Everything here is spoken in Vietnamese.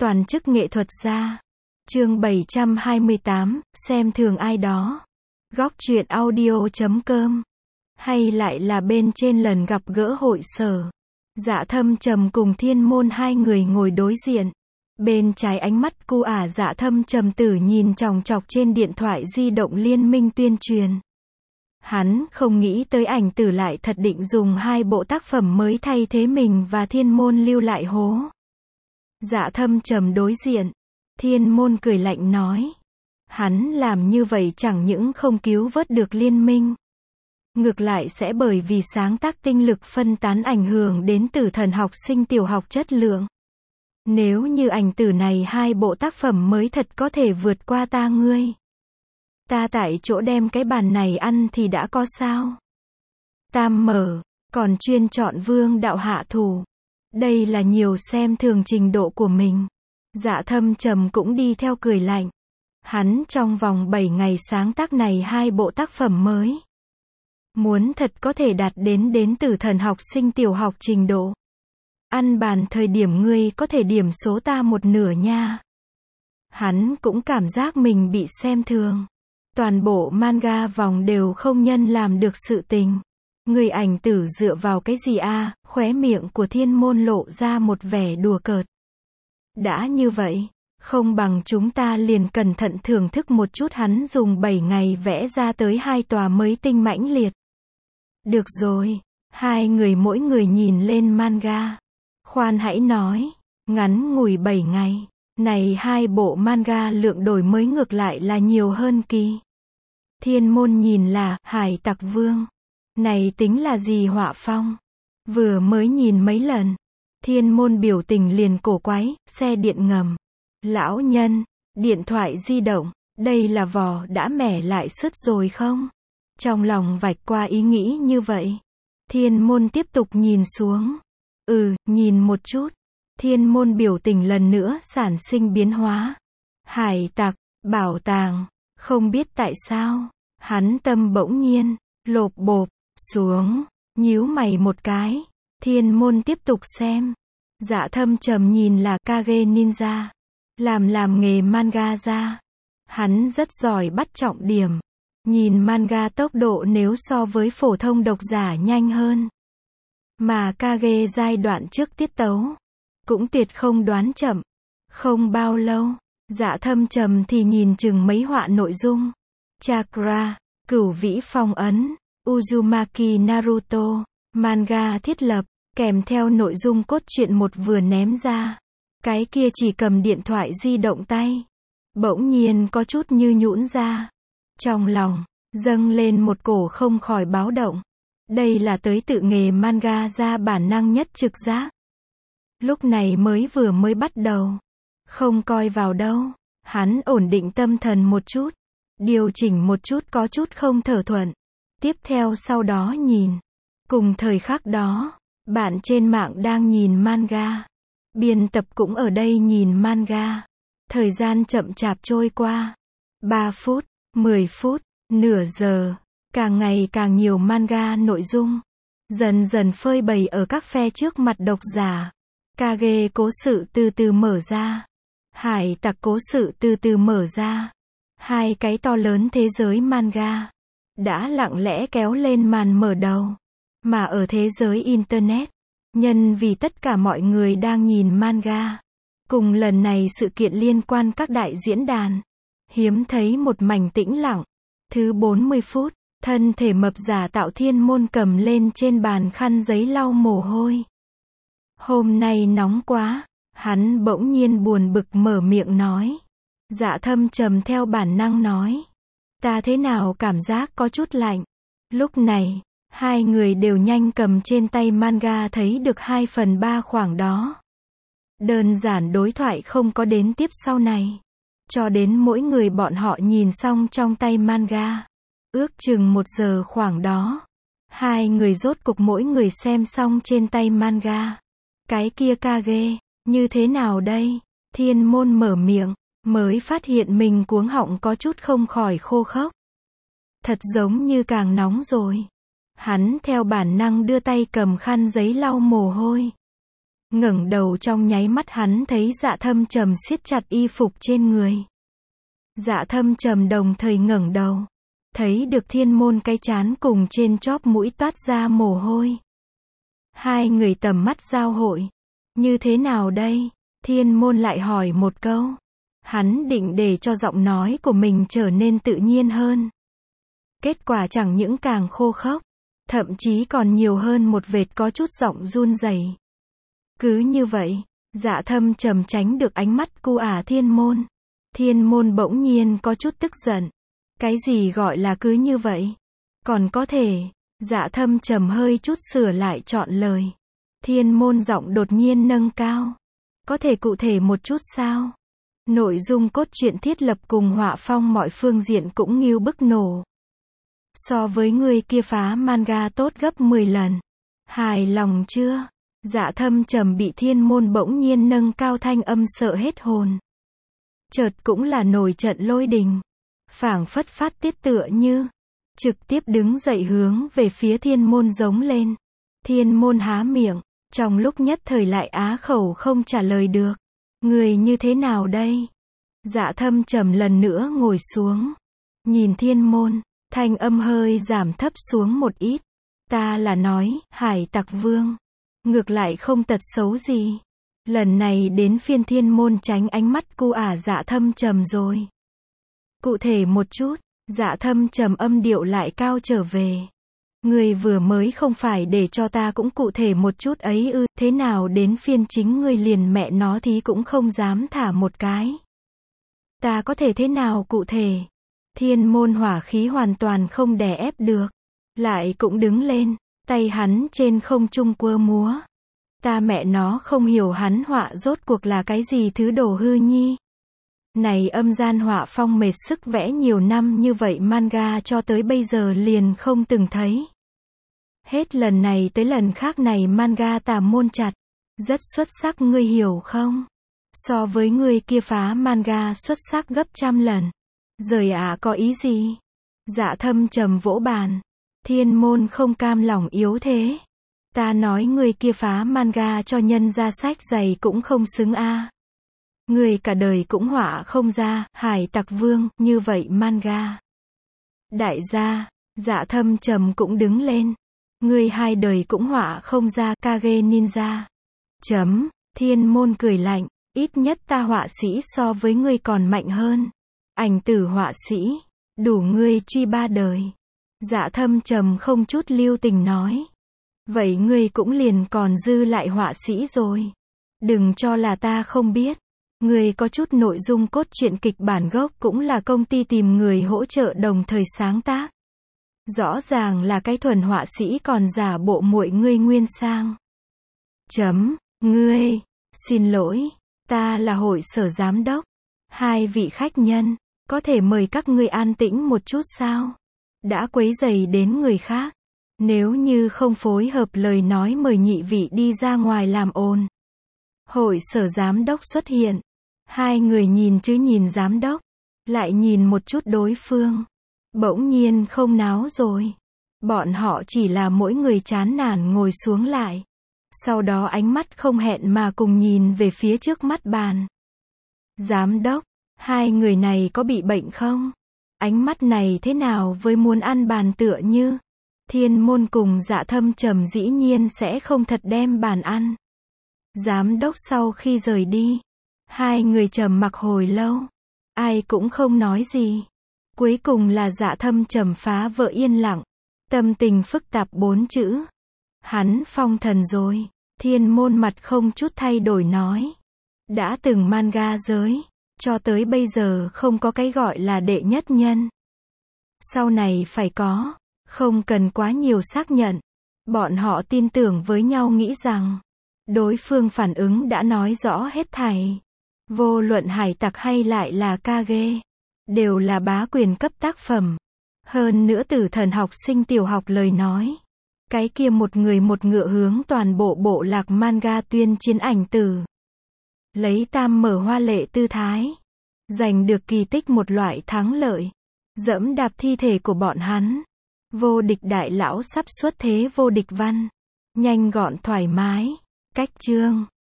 Toàn chức nghệ thuật gia. Chương 728, xem thường ai đó. Góc truyện audio.com. Hay lại là bên trên lần gặp gỡ hội sở. Dạ Thâm Trầm cùng Thiên Môn hai người ngồi đối diện. Bên trái ánh mắt cu Dạ Thâm Trầm tử nhìn chòng chọc trên điện thoại di động Liên Minh tuyên truyền. Hắn không nghĩ tới ảnh tử lại thật định dùng hai bộ tác phẩm mới thay thế mình và Thiên Môn lưu lại hố. Dạ Thâm Trầm đối diện. Thiên Môn cười lạnh nói. Hắn làm như vậy chẳng những không cứu vớt được Liên Minh. Ngược lại sẽ bởi vì sáng tác tinh lực phân tán ảnh hưởng đến tử thần học sinh tiểu học chất lượng. Nếu như ảnh tử này hai bộ tác phẩm mới thật có thể vượt qua ta ngươi. Ta tại chỗ đem cái bàn này ăn thì đã có sao? Tam mở, còn chuyên chọn vương đạo hạ thủ. Đây là nhiều xem thường trình độ của mình. Dạ Thâm Trầm cũng đi theo cười lạnh. Hắn trong vòng 7 ngày sáng tác này hai bộ tác phẩm mới. Muốn thật có thể đạt đến tử thần học sinh tiểu học trình độ. Ăn bàn thời điểm ngươi có thể điểm số ta một nửa nha. Hắn cũng cảm giác mình bị xem thường. Toàn bộ manga vòng đều không nhân làm được sự tình. Người ảnh tử dựa vào cái gì a? Khóe miệng của Thiên Môn lộ ra một vẻ đùa cợt. Đã như vậy, không bằng chúng ta liền cẩn thận thưởng thức một chút hắn dùng 7 ngày vẽ ra tới hai tòa mới tinh mãnh liệt. Được rồi, hai người mỗi người nhìn lên manga. Khoan hãy nói, ngắn ngủi 7 ngày, này hai bộ manga lượng đổi mới ngược lại là nhiều hơn kỳ. Thiên Môn nhìn là Hải Tặc Vương. Này tính là gì họa phong? Vừa mới nhìn mấy lần, Thiên Môn biểu tình liền cổ quái, xe điện ngầm, lão nhân, điện thoại di động, đây là vò đã mẻ lại sứt rồi không? Trong lòng vạch qua ý nghĩ như vậy. Thiên Môn tiếp tục nhìn xuống. Nhìn một chút. Thiên Môn biểu tình lần nữa sản sinh biến hóa. Hải tặc, bảo tàng, không biết tại sao, hắn tâm bỗng nhiên, lộp bộp, xuống, nhíu mày một cái. Thiên Môn tiếp tục xem. Dạ Thâm Trầm nhìn là Kage Ninja. Làm nghề manga ra. Hắn rất giỏi bắt trọng điểm. Nhìn manga tốc độ nếu so với phổ thông độc giả nhanh hơn. Mà Kage giai đoạn trước tiết tấu. Cũng tuyệt không đoán chậm. Không bao lâu, Dạ Thâm Trầm thì nhìn chừng mấy họa nội dung. Chakra, Cửu Vĩ Phong Ấn, Uzumaki Naruto, manga thiết lập, kèm theo nội dung cốt truyện một vừa ném ra. Cái kia chỉ cầm điện thoại di động tay. Bỗng nhiên có chút như nhũn ra. Trong lòng, dâng lên một cổ không khỏi báo động. Đây là tới tự nghề manga ra bản năng nhất trực giác. Lúc này vừa mới bắt đầu. Không coi vào đâu. Hắn ổn định tâm thần một chút. Điều chỉnh một chút có chút không thở thuận. Tiếp theo sau đó nhìn. Cùng thời khắc đó, bạn trên mạng đang nhìn manga. Biên tập cũng ở đây nhìn manga. Thời gian chậm chạp trôi qua. 3 phút, 10 phút, nửa giờ. Càng ngày càng nhiều manga nội dung. Dần dần phơi bày ở các phe trước mặt độc giả. Kage cố sự từ từ mở ra. Hải tặc cố sự từ từ mở ra. Hai cái to lớn thế giới manga. Đã lặng lẽ kéo lên màn mở đầu. Mà ở thế giới Internet. Nhân vì tất cả mọi người đang nhìn manga. Cùng lần này sự kiện liên quan các đại diễn đàn. Hiếm thấy một mảnh tĩnh lặng. Thứ 40 phút. Thân thể mập giả tạo Thiên Môn cầm lên trên bàn khăn giấy lau mồ hôi. Hôm nay nóng quá. Hắn bỗng nhiên buồn bực mở miệng nói. Dạ Thâm Trầm theo bản năng nói. Ta thế nào cảm giác có chút lạnh. Lúc này, hai người đều nhanh cầm trên tay manga thấy được 2/3 khoảng đó. Đơn giản đối thoại không có đến tiếp sau này. Cho đến mỗi người bọn họ nhìn xong trong tay manga. Ước chừng 1 giờ khoảng đó. Hai người rốt cục mỗi người xem xong trên tay manga. Cái kia Kage, như thế nào đây? Thiên Môn mở miệng, mới phát hiện mình cuống họng có chút không khỏi khô khốc. Thật giống như càng nóng rồi. Hắn theo bản năng đưa tay cầm khăn giấy lau mồ hôi. Ngẩng đầu trong nháy mắt hắn thấy Dạ Thâm Trầm siết chặt y phục trên người. Dạ Thâm Trầm đồng thời ngẩng đầu. Thấy được Thiên Môn cái trán cùng trên chóp mũi toát ra mồ hôi. Hai người tầm mắt giao hội. Như thế nào đây? Thiên Môn lại hỏi một câu. Hắn định để cho giọng nói của mình trở nên tự nhiên hơn. Kết quả chẳng những càng khô khốc, thậm chí còn nhiều hơn một vệt có chút giọng run rẩy. Cứ như vậy, Dạ Thâm Trầm tránh được ánh mắt cu Thiên Môn. Thiên Môn bỗng nhiên có chút tức giận. Cái gì gọi là cứ như vậy? Còn có thể, Dạ Thâm Trầm hơi chút sửa lại chọn lời. Thiên Môn giọng đột nhiên nâng cao. Có thể cụ thể một chút sao? Nội dung cốt truyện thiết lập cùng họa phong mọi phương diện cũng nghiêu bức nổ. So với người kia phá manga tốt gấp 10 lần. Hài lòng chưa? Dạ Thâm Trầm bị Thiên Môn bỗng nhiên nâng cao thanh âm sợ hết hồn. Chợt cũng là nổi trận lôi đình. Phảng phất phát tiết tựa như. Trực tiếp đứng dậy hướng về phía Thiên Môn giống lên. Thiên Môn há miệng. Trong lúc nhất thời lại á khẩu không trả lời được. Người như thế nào đây? Dạ Thâm Trầm lần nữa ngồi xuống. Nhìn Thiên Môn. Thanh âm hơi giảm thấp xuống một ít. Ta là nói, Hải Tặc Vương. Ngược lại không tật xấu gì. Lần này đến phiên Thiên Môn tránh ánh mắt cu Dạ Thâm Trầm rồi. Cụ thể một chút, Dạ Thâm Trầm âm điệu lại cao trở về. Người vừa mới không phải để cho ta cũng cụ thể một chút ấy ư, thế nào đến phiên chính người liền mẹ nó thì cũng không dám thả một cái. Ta có thể thế nào cụ thể? Thiên Môn hỏa khí hoàn toàn không đè ép được. Lại cũng đứng lên, tay hắn trên không trung quơ múa. Ta mẹ nó không hiểu hắn họa rốt cuộc là cái gì thứ đồ hư nhi. Này âm gian họa phong mệt sức vẽ nhiều năm như vậy manga cho tới bây giờ liền không từng thấy. Hết lần này tới lần khác này manga tà môn chặt. Rất xuất sắc ngươi hiểu không? So với ngươi kia phá manga xuất sắc gấp trăm lần. Rời có ý gì? Dạ Thâm Trầm vỗ bàn. Thiên Môn không cam lòng yếu thế. Ta nói người kia phá manga cho nhân ra sách giày cũng không xứng Người cả đời cũng họa không ra, Hải Tặc Vương, như vậy manga. Đại gia, Dạ Thâm Trầm cũng đứng lên. Người hai đời cũng họa không ra, Kage Ninja. Thiên Môn cười lạnh, ít nhất ta họa sĩ so với ngươi còn mạnh hơn. Ảnh tử họa sĩ, đủ ngươi truy 3 đời. Dạ Thâm Trầm không chút lưu tình nói. Vậy ngươi cũng liền còn dư lại họa sĩ rồi. Đừng cho là ta không biết. Ngươi có chút nội dung cốt truyện kịch bản gốc cũng là công ty tìm người hỗ trợ đồng thời sáng tác. Rõ ràng là cái thuần họa sĩ còn giả bộ muội ngươi nguyên sang. Ngươi, xin lỗi, ta là hội sở giám đốc. Hai vị khách nhân, có thể mời các ngươi an tĩnh một chút sao? Đã quấy rầy đến người khác. Nếu như không phối hợp lời nói mời nhị vị đi ra ngoài làm ồn. Hội sở giám đốc xuất hiện. Hai người nhìn chứ nhìn giám đốc. Lại nhìn một chút đối phương. Bỗng nhiên không náo rồi. Bọn họ chỉ là mỗi người chán nản ngồi xuống lại. Sau đó ánh mắt không hẹn mà cùng nhìn về phía trước mắt bàn. Giám đốc, hai người này có bị bệnh không? Ánh mắt này thế nào với muốn ăn bàn tựa như? Thiên Môn cùng Dạ Thâm Trầm dĩ nhiên sẽ không thật đem bàn ăn. Giám đốc sau khi rời đi. Hai người trầm mặc hồi lâu. Ai cũng không nói gì. Cuối cùng là Dạ Thâm Trầm phá vỡ yên lặng. Tâm tình phức tạp 4 chữ. Hắn phong thần rồi. Thiên Môn mặt không chút thay đổi nói. Đã từng manga giới. Cho tới bây giờ không có cái gọi là đệ nhất nhân. Sau này phải có. Không cần quá nhiều xác nhận. Bọn họ tin tưởng với nhau nghĩ rằng. Đối phương phản ứng đã nói rõ hết thảy. Vô luận hải tặc hay lại là Kage. Đều là bá quyền cấp tác phẩm. Hơn nữa tử thần học sinh tiểu học lời nói. Cái kia một người một ngựa hướng toàn bộ bộ lạc manga tuyên chiến ảnh tử. Lấy tam mở hoa lệ tư thái. Giành được kỳ tích một loại thắng lợi. Dẫm đạp thi thể của bọn hắn. Vô địch đại lão sắp xuất thế vô địch văn. Nhanh gọn thoải mái. Cách chương.